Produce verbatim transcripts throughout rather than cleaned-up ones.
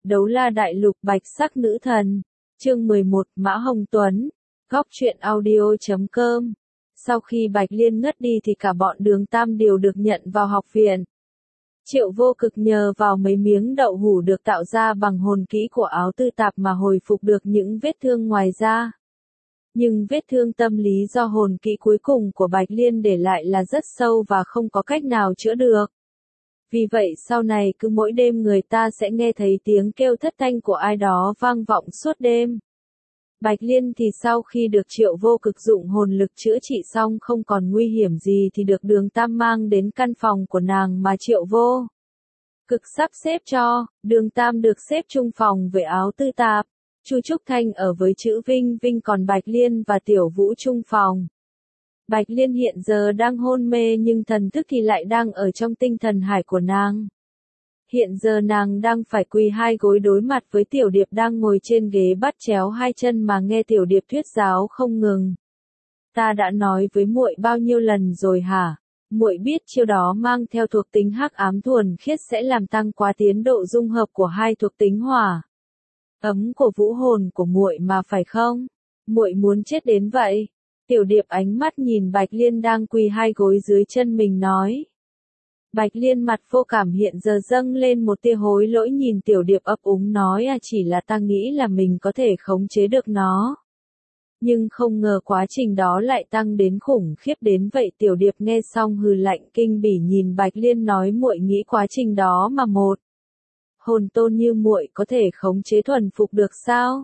Đấu La Đại Lục Bạch Sắc Nữ Thần. Chương mười một, Mã Hồng Tuấn. Góc truyện audio chấm com. Sau khi Bạch Liên ngất đi thì cả bọn Đường Tam đều được nhận vào học viện. Triệu Vô Cực nhờ vào mấy miếng đậu hũ được tạo ra bằng hồn kỹ của áo tư tạp mà hồi phục được những vết thương ngoài da. Nhưng vết thương tâm lý do hồn kỹ cuối cùng của Bạch Liên để lại là rất sâu và không có cách nào chữa được. Vì vậy sau này cứ mỗi đêm người ta sẽ nghe thấy tiếng kêu thất thanh của ai đó vang vọng suốt đêm. Bạch Liên thì sau khi được Triệu Vô Cực dụng hồn lực chữa trị xong không còn nguy hiểm gì thì được Đường Tam mang đến căn phòng của nàng mà Triệu Vô Cực sắp xếp cho. Đường Tam được xếp chung phòng với áo tư tạp, Chu Trúc Thanh ở với chữ Vinh Vinh, còn Bạch Liên và Tiểu Vũ chung phòng. Bạch Liên hiện giờ đang hôn mê nhưng thần thức thì lại đang ở trong tinh thần hải của nàng. Hiện giờ nàng đang phải quỳ hai gối đối mặt với Tiểu Điệp đang ngồi trên ghế bắt chéo hai chân mà nghe Tiểu Điệp thuyết giáo không ngừng. Ta đã nói với muội bao nhiêu lần rồi hả? Muội biết chiêu đó mang theo thuộc tính hắc ám thuần khiết sẽ làm tăng quá tiến độ dung hợp của hai thuộc tính hỏa ấm của vũ hồn của muội mà phải không? Muội muốn chết đến vậy? Tiểu Điệp ánh mắt nhìn Bạch Liên đang quỳ hai gối dưới chân mình nói. Bạch Liên mặt vô cảm hiện giờ dâng lên một tia hối lỗi, nhìn Tiểu Điệp ấp úng nói à chỉ là ta nghĩ là mình có thể khống chế được nó. Nhưng không ngờ quá trình đó lại tăng đến khủng khiếp đến vậy. Tiểu Điệp nghe xong hừ lạnh kinh bỉ nhìn Bạch Liên nói muội nghĩ quá trình đó mà một hồn tôn như muội có thể khống chế thuần phục được sao?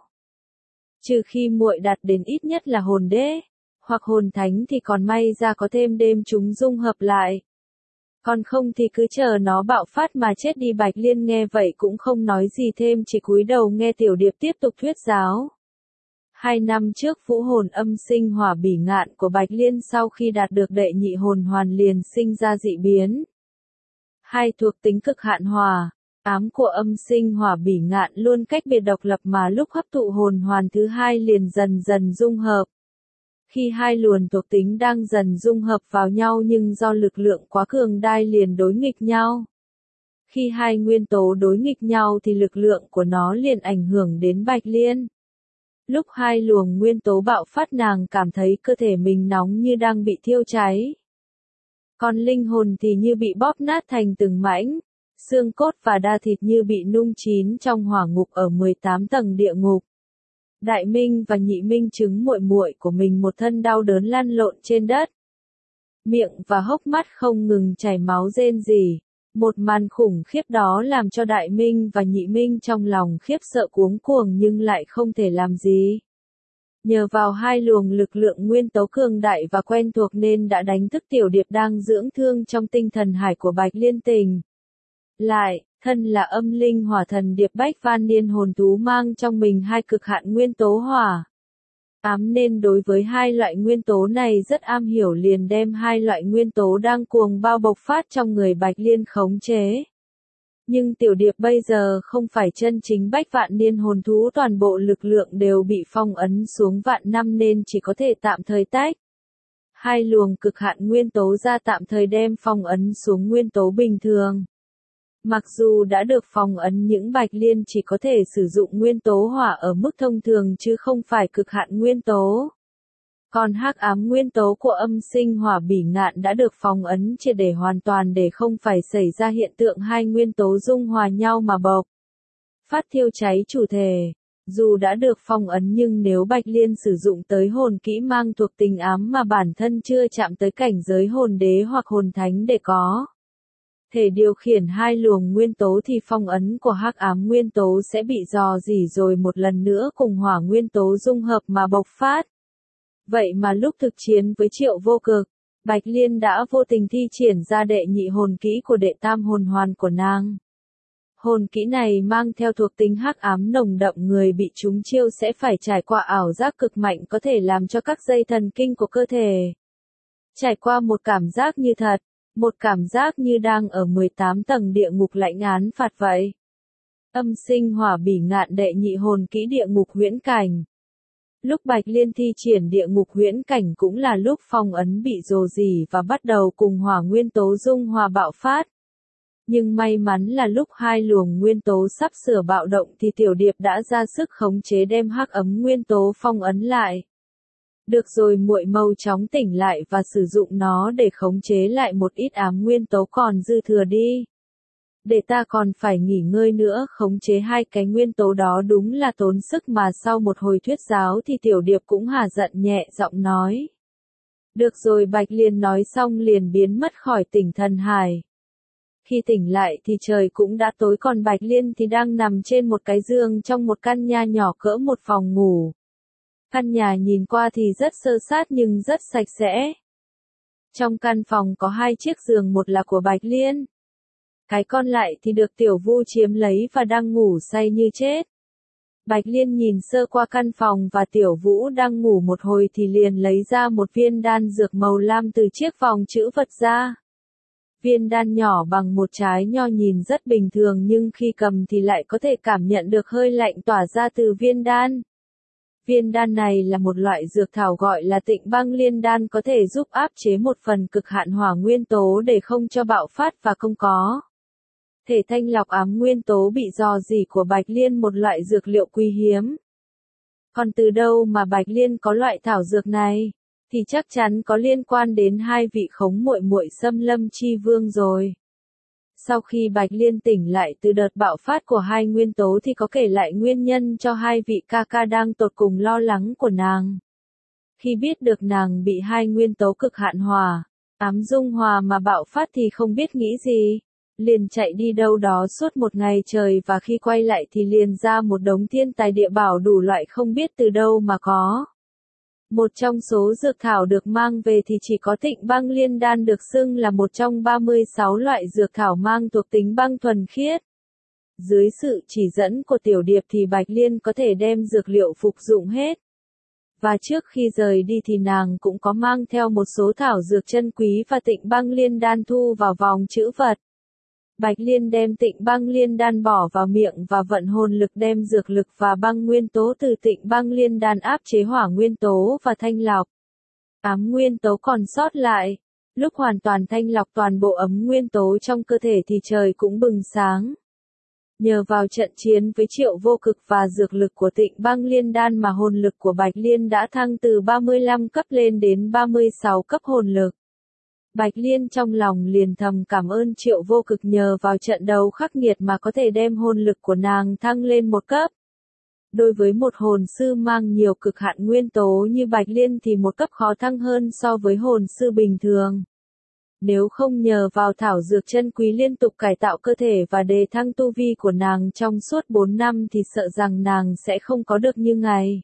Trừ khi muội đạt đến ít nhất là hồn đế hoặc hồn thánh thì còn may ra có thêm đêm chúng dung hợp lại. Còn không thì cứ chờ nó bạo phát mà chết đi. Bạch Liên nghe vậy cũng không nói gì thêm, chỉ cúi đầu nghe Tiểu Điệp tiếp tục thuyết giáo. Hai năm trước vũ hồn âm sinh hỏa bỉ ngạn của Bạch Liên sau khi đạt được đệ nhị hồn hoàn liền sinh ra dị biến. Hai thuộc tính cực hạn hỏa ám của âm sinh hỏa bỉ ngạn luôn cách biệt độc lập mà lúc hấp thụ hồn hoàn thứ hai liền dần dần dung hợp. Khi hai luồng thuộc tính đang dần dung hợp vào nhau nhưng do lực lượng quá cường đại liền đối nghịch nhau. Khi hai nguyên tố đối nghịch nhau thì lực lượng của nó liền ảnh hưởng đến Bạch Liên. Lúc hai luồng nguyên tố bạo phát nàng cảm thấy cơ thể mình nóng như đang bị thiêu cháy. Còn linh hồn thì như bị bóp nát thành từng mảnh, xương cốt và da thịt như bị nung chín trong hỏa ngục ở mười tám tầng địa ngục. Đại Minh và Nhị Minh chứng muội muội của mình một thân đau đớn lăn lộn trên đất. Miệng và hốc mắt không ngừng chảy máu rên rỉ. Một màn khủng khiếp đó làm cho Đại Minh và Nhị Minh trong lòng khiếp sợ cuống cuồng nhưng lại không thể làm gì. Nhờ vào hai luồng lực lượng nguyên tố cường đại và quen thuộc nên đã đánh thức Tiểu Điệp đang dưỡng thương trong tinh thần hải của Bạch Liên tỉnh lại. Thân là âm linh hỏa thần Điệp Bách Van Niên hồn thú mang trong mình hai cực hạn nguyên tố hỏa ám nên đối với hai loại nguyên tố này rất am hiểu, liền đem hai loại nguyên tố đang cuồng bao bộc phát trong người Bạch Liên khống chế. Nhưng Tiểu Điệp bây giờ không phải chân chính Bách Vạn Niên hồn thú, toàn bộ lực lượng đều bị phong ấn xuống vạn năm nên chỉ có thể tạm thời tách hai luồng cực hạn nguyên tố ra, tạm thời đem phong ấn xuống nguyên tố bình thường. Mặc dù đã được phong ấn những Bạch Liên chỉ có thể sử dụng nguyên tố hỏa ở mức thông thường chứ không phải cực hạn nguyên tố. Còn hắc ám nguyên tố của âm sinh hỏa bỉ ngạn đã được phong ấn triệt để hoàn toàn để không phải xảy ra hiện tượng hai nguyên tố dung hòa nhau mà bộc phát thiêu cháy chủ thể. Dù đã được phong ấn nhưng nếu Bạch Liên sử dụng tới hồn kỹ mang thuộc tính ám mà bản thân chưa chạm tới cảnh giới hồn đế hoặc hồn thánh để có thể điều khiển hai luồng nguyên tố thì phong ấn của hắc ám nguyên tố sẽ bị rò rỉ rồi một lần nữa cùng hỏa nguyên tố dung hợp mà bộc phát. Vậy mà lúc thực chiến với Triệu Vô Cực, Bạch Liên đã vô tình thi triển ra đệ nhị hồn kỹ của đệ tam hồn hoàn của nàng. Hồn kỹ này mang theo thuộc tính hắc ám nồng đậm, người bị trúng chiêu sẽ phải trải qua ảo giác cực mạnh có thể làm cho các dây thần kinh của cơ thể trải qua một cảm giác như thật. Một cảm giác như đang ở mười tám tầng địa ngục lãnh án phạt vậy. Âm sinh hỏa bỉ ngạn đệ nhị hồn kỹ địa ngục huyễn cảnh. Lúc Bạch Liên thi triển địa ngục huyễn cảnh cũng là lúc phong ấn bị rồ rỉ và bắt đầu cùng hỏa nguyên tố dung hòa bạo phát. Nhưng may mắn là lúc hai luồng nguyên tố sắp sửa bạo động thì Tiểu Điệp đã ra sức khống chế đem hắc ấm nguyên tố phong ấn lại. Được rồi, muội mau chóng tỉnh lại và sử dụng nó để khống chế lại một ít ám nguyên tố còn dư thừa đi. Để ta còn phải nghỉ ngơi nữa, khống chế hai cái nguyên tố đó đúng là tốn sức mà. Sau một hồi thuyết giáo thì Tiểu Điệp cũng hả giận nhẹ giọng nói. Được rồi, Bạch Liên nói xong liền biến mất khỏi tỉnh thần hải. Khi tỉnh lại thì trời cũng đã tối, còn Bạch Liên thì đang nằm trên một cái giường trong một căn nhà nhỏ cỡ một phòng ngủ. Căn nhà nhìn qua thì rất sơ sát nhưng rất sạch sẽ. Trong căn phòng có hai chiếc giường, một là của Bạch Liên. Cái còn lại thì được Tiểu Vu chiếm lấy và đang ngủ say như chết. Bạch Liên nhìn sơ qua căn phòng và Tiểu Vũ đang ngủ một hồi thì liền lấy ra một viên đan dược màu lam từ chiếc vòng chữ vật ra. Viên đan nhỏ bằng một trái nho nhìn rất bình thường nhưng khi cầm thì lại có thể cảm nhận được hơi lạnh tỏa ra từ viên đan. Viên đan này là một loại dược thảo gọi là Tịnh Băng Liên Đan, có thể giúp áp chế một phần cực hạn hỏa nguyên tố để không cho bạo phát và không có thể thanh lọc ám nguyên tố bị rò rỉ của Bạch Liên, một loại dược liệu quý hiếm. Còn từ đâu mà Bạch Liên có loại thảo dược này? Thì chắc chắn có liên quan đến hai vị khống muội muội Xâm Lâm Chi Vương rồi. Sau khi Bạch Liên tỉnh lại từ đợt bạo phát của hai nguyên tố thì có kể lại nguyên nhân cho hai vị ca ca đang tột cùng lo lắng của nàng. Khi biết được nàng bị hai nguyên tố cực hạn hỏa, ám dung hòa mà bạo phát thì không biết nghĩ gì. Liền chạy đi đâu đó suốt một ngày trời và khi quay lại thì liền ra một đống thiên tài địa bảo đủ loại không biết từ đâu mà có. Một trong số dược thảo được mang về thì chỉ có Tịnh Băng Liên Đan, được xưng là một trong ba mươi sáu loại dược thảo mang thuộc tính băng thuần khiết. Dưới sự chỉ dẫn của Tiểu Điệp thì Bạch Liên có thể đem dược liệu phục dụng hết. Và trước khi rời đi thì nàng cũng có mang theo một số thảo dược chân quý và Tịnh Băng Liên Đan thu vào vòng chữ vật. Bạch Liên đem Tịnh Băng Liên Đan bỏ vào miệng và vận hồn lực đem dược lực và băng nguyên tố từ Tịnh Băng Liên Đan áp chế hỏa nguyên tố và thanh lọc ám nguyên tố còn sót lại. Lúc hoàn toàn thanh lọc toàn bộ ấm nguyên tố trong cơ thể thì trời cũng bừng sáng. Nhờ vào trận chiến với Triệu Vô Cực và dược lực của Tịnh Băng Liên Đan mà hồn lực của Bạch Liên đã thăng từ ba mươi lăm cấp lên đến ba mươi sáu cấp hồn lực. Bạch Liên trong lòng liền thầm cảm ơn Triệu Vô Cực, nhờ vào trận đấu khắc nghiệt mà có thể đem hồn lực của nàng thăng lên một cấp. Đối với một hồn sư mang nhiều cực hạn nguyên tố như Bạch Liên thì một cấp khó thăng hơn so với hồn sư bình thường. Nếu không nhờ vào thảo dược chân quý liên tục cải tạo cơ thể và đề thăng tu vi của nàng trong suốt bốn năm thì sợ rằng nàng sẽ không có được như ngày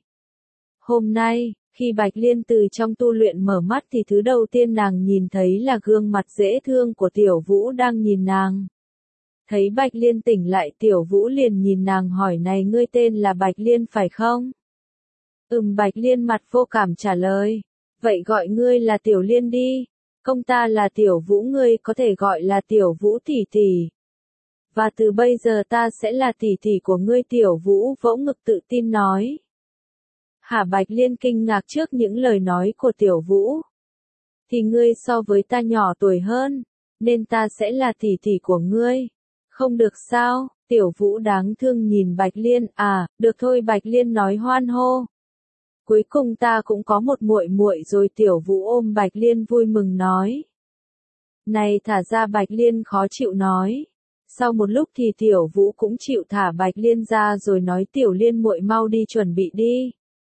hôm nay. Khi Bạch Liên từ trong tu luyện mở mắt thì thứ đầu tiên nàng nhìn thấy là gương mặt dễ thương của Tiểu Vũ đang nhìn nàng. Thấy Bạch Liên tỉnh lại, Tiểu Vũ liền nhìn nàng hỏi: này, ngươi tên là Bạch Liên phải không? Ừm, Bạch Liên mặt vô cảm trả lời. Vậy gọi ngươi là Tiểu Liên đi. Công ta là Tiểu Vũ, ngươi có thể gọi là Tiểu Vũ tỷ tỷ. Và từ bây giờ ta sẽ là tỷ tỷ của ngươi. Tiểu Vũ vỗ ngực tự tin nói. Hả? Bạch Liên kinh ngạc trước những lời nói của Tiểu Vũ. Thì ngươi so với ta nhỏ tuổi hơn, nên ta sẽ là tỷ tỷ của ngươi. Không được sao? Tiểu Vũ đáng thương nhìn Bạch Liên. À, được thôi, Bạch Liên nói hoan hô. Cuối cùng ta cũng có một muội muội rồi. Tiểu Vũ ôm Bạch Liên vui mừng nói. Này, thả ra. Bạch Liên khó chịu nói. Sau một lúc thì Tiểu Vũ cũng chịu thả Bạch Liên ra rồi nói: Tiểu Liên muội mau đi chuẩn bị đi.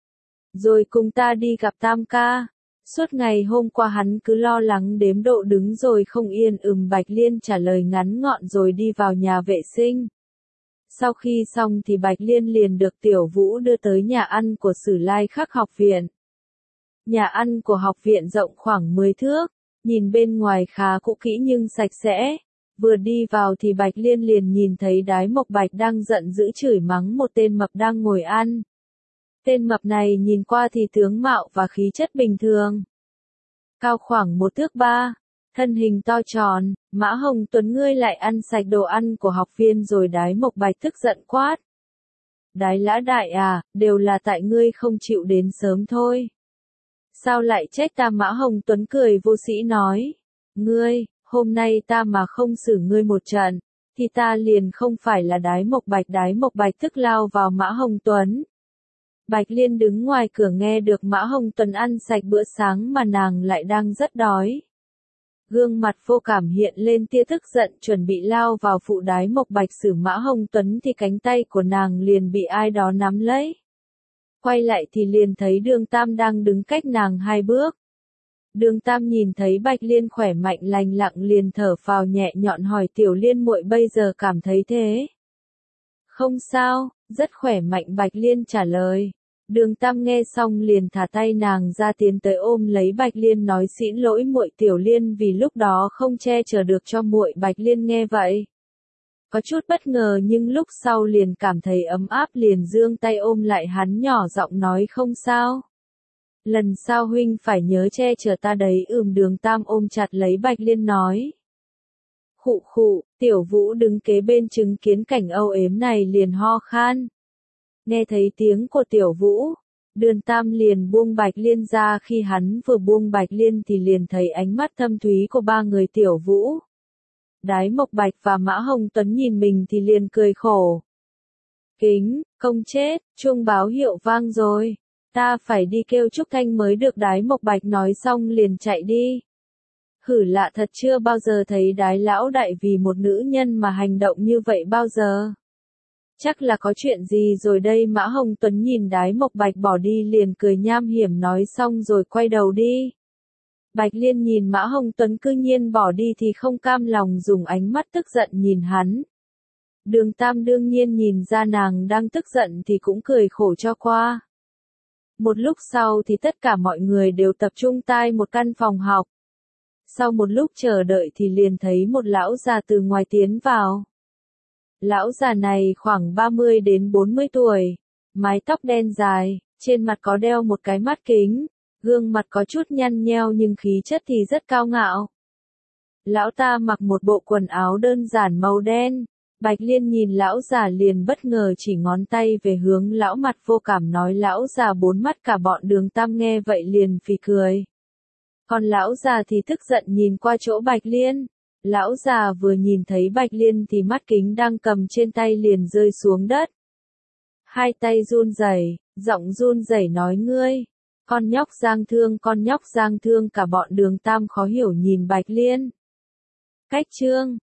Rồi cùng ta đi gặp Tam ca. Suốt ngày hôm qua hắn cứ lo lắng đếm độ đứng rồi không yên. Ừm, Bạch Liên trả lời ngắn gọn rồi đi vào nhà vệ sinh. Sau khi xong thì Bạch Liên liền được Tiểu Vũ đưa tới nhà ăn của Sử Lai Khắc học viện. Nhà ăn của học viện rộng khoảng mười thước, nhìn bên ngoài khá cũ kỹ nhưng sạch sẽ. Vừa đi vào thì Bạch Liên liền nhìn thấy Đái Mộc Bạch đang giận dữ chửi mắng một tên mập đang ngồi ăn. Tên mập này nhìn qua thì tướng mạo và khí chất bình thường. Cao khoảng một thước ba, thân hình to tròn. Mã Hồng Tuấn, ngươi lại ăn sạch đồ ăn của học viên rồi. Đái Mộc Bạch tức giận quát. Đái Lã Đại à, đều là tại ngươi không chịu đến sớm thôi. Sao lại trách ta? Mã Hồng Tuấn cười vô sĩ nói. Ngươi, hôm nay ta mà không xử ngươi một trận, thì ta liền không phải là Đái Mộc Bạch. Đái Mộc Bạch tức lao vào Mã Hồng Tuấn. Bạch Liên đứng ngoài cửa nghe được Mã Hồng Tuấn ăn sạch bữa sáng mà nàng lại đang rất đói. Gương mặt vô cảm hiện lên tia tức giận chuẩn bị lao vào phụ Đái Mộc Bạch xử Mã Hồng Tuấn thì cánh tay của nàng liền bị ai đó nắm lấy. Quay lại thì liền thấy Đường Tam đang đứng cách nàng hai bước. Đường Tam nhìn thấy Bạch Liên khỏe mạnh lành lặng liền thở phào nhẹ nhõn hỏi Tiểu Liên muội bây giờ cảm thấy thế. Không sao, rất khỏe mạnh Bạch Liên trả lời. Đường Tam nghe xong liền thả tay nàng ra tiến tới ôm lấy Bạch Liên nói xin lỗi muội Tiểu Liên vì lúc đó không che chở được cho muội. Bạch Liên nghe vậy, có chút bất ngờ nhưng lúc sau liền cảm thấy ấm áp liền giương tay ôm lại hắn nhỏ giọng nói không sao. Lần sau huynh phải nhớ che chở ta đấy. Ừm Đường Tam ôm chặt lấy Bạch Liên nói. Khụ khụ, Tiểu Vũ đứng kế bên chứng kiến cảnh âu yếm này liền ho khan. Nghe thấy tiếng của Tiểu Vũ, Đường Tam liền buông Bạch Liên ra. Khi hắn vừa buông Bạch Liên thì liền thấy ánh mắt thâm thúy của ba người Tiểu Vũ. Đái Mộc Bạch và Mã Hồng Tuấn nhìn mình thì liền cười khổ. Kính, công chết, chuông báo hiệu vang rồi. Ta phải đi kêu Trúc Thanh mới được. Đái Mộc Bạch nói xong liền chạy đi. Hử lạ thật chưa bao giờ thấy Đái lão đại vì một nữ nhân mà hành động như vậy bao giờ. Chắc là có chuyện gì rồi đây. Mã Hồng Tuấn nhìn Đái Mộc Bạch bỏ đi liền cười nham hiểm nói xong rồi quay đầu đi. Bạch Liên nhìn Mã Hồng Tuấn cư nhiên bỏ đi thì không cam lòng dùng ánh mắt tức giận nhìn hắn. Đường Tam đương nhiên nhìn ra nàng đang tức giận thì cũng cười khổ cho qua. Một lúc sau thì tất cả mọi người đều tập trung tại một căn phòng học. Sau một lúc chờ đợi thì liền thấy một lão già từ ngoài tiến vào. Lão già này khoảng ba mươi đến bốn mươi tuổi, mái tóc đen dài, trên mặt có đeo một cái mắt kính, gương mặt có chút nhăn nheo nhưng khí chất thì rất cao ngạo. Lão ta mặc một bộ quần áo đơn giản màu đen. Bạch Liên nhìn lão già liền bất ngờ chỉ ngón tay về hướng lão mặt vô cảm nói lão già bốn mắt. Cả bọn Đường Tam nghe vậy liền phì cười. Còn lão già thì tức giận nhìn qua chỗ Bạch Liên. Lão già vừa nhìn thấy Bạch Liên thì mắt kính đang cầm trên tay liền rơi xuống đất. Hai tay run rẩy, giọng run rẩy nói ngươi, con nhóc Giang Thương, con nhóc Giang Thương. Cả bọn Đường Tam khó hiểu nhìn Bạch Liên. Cách chương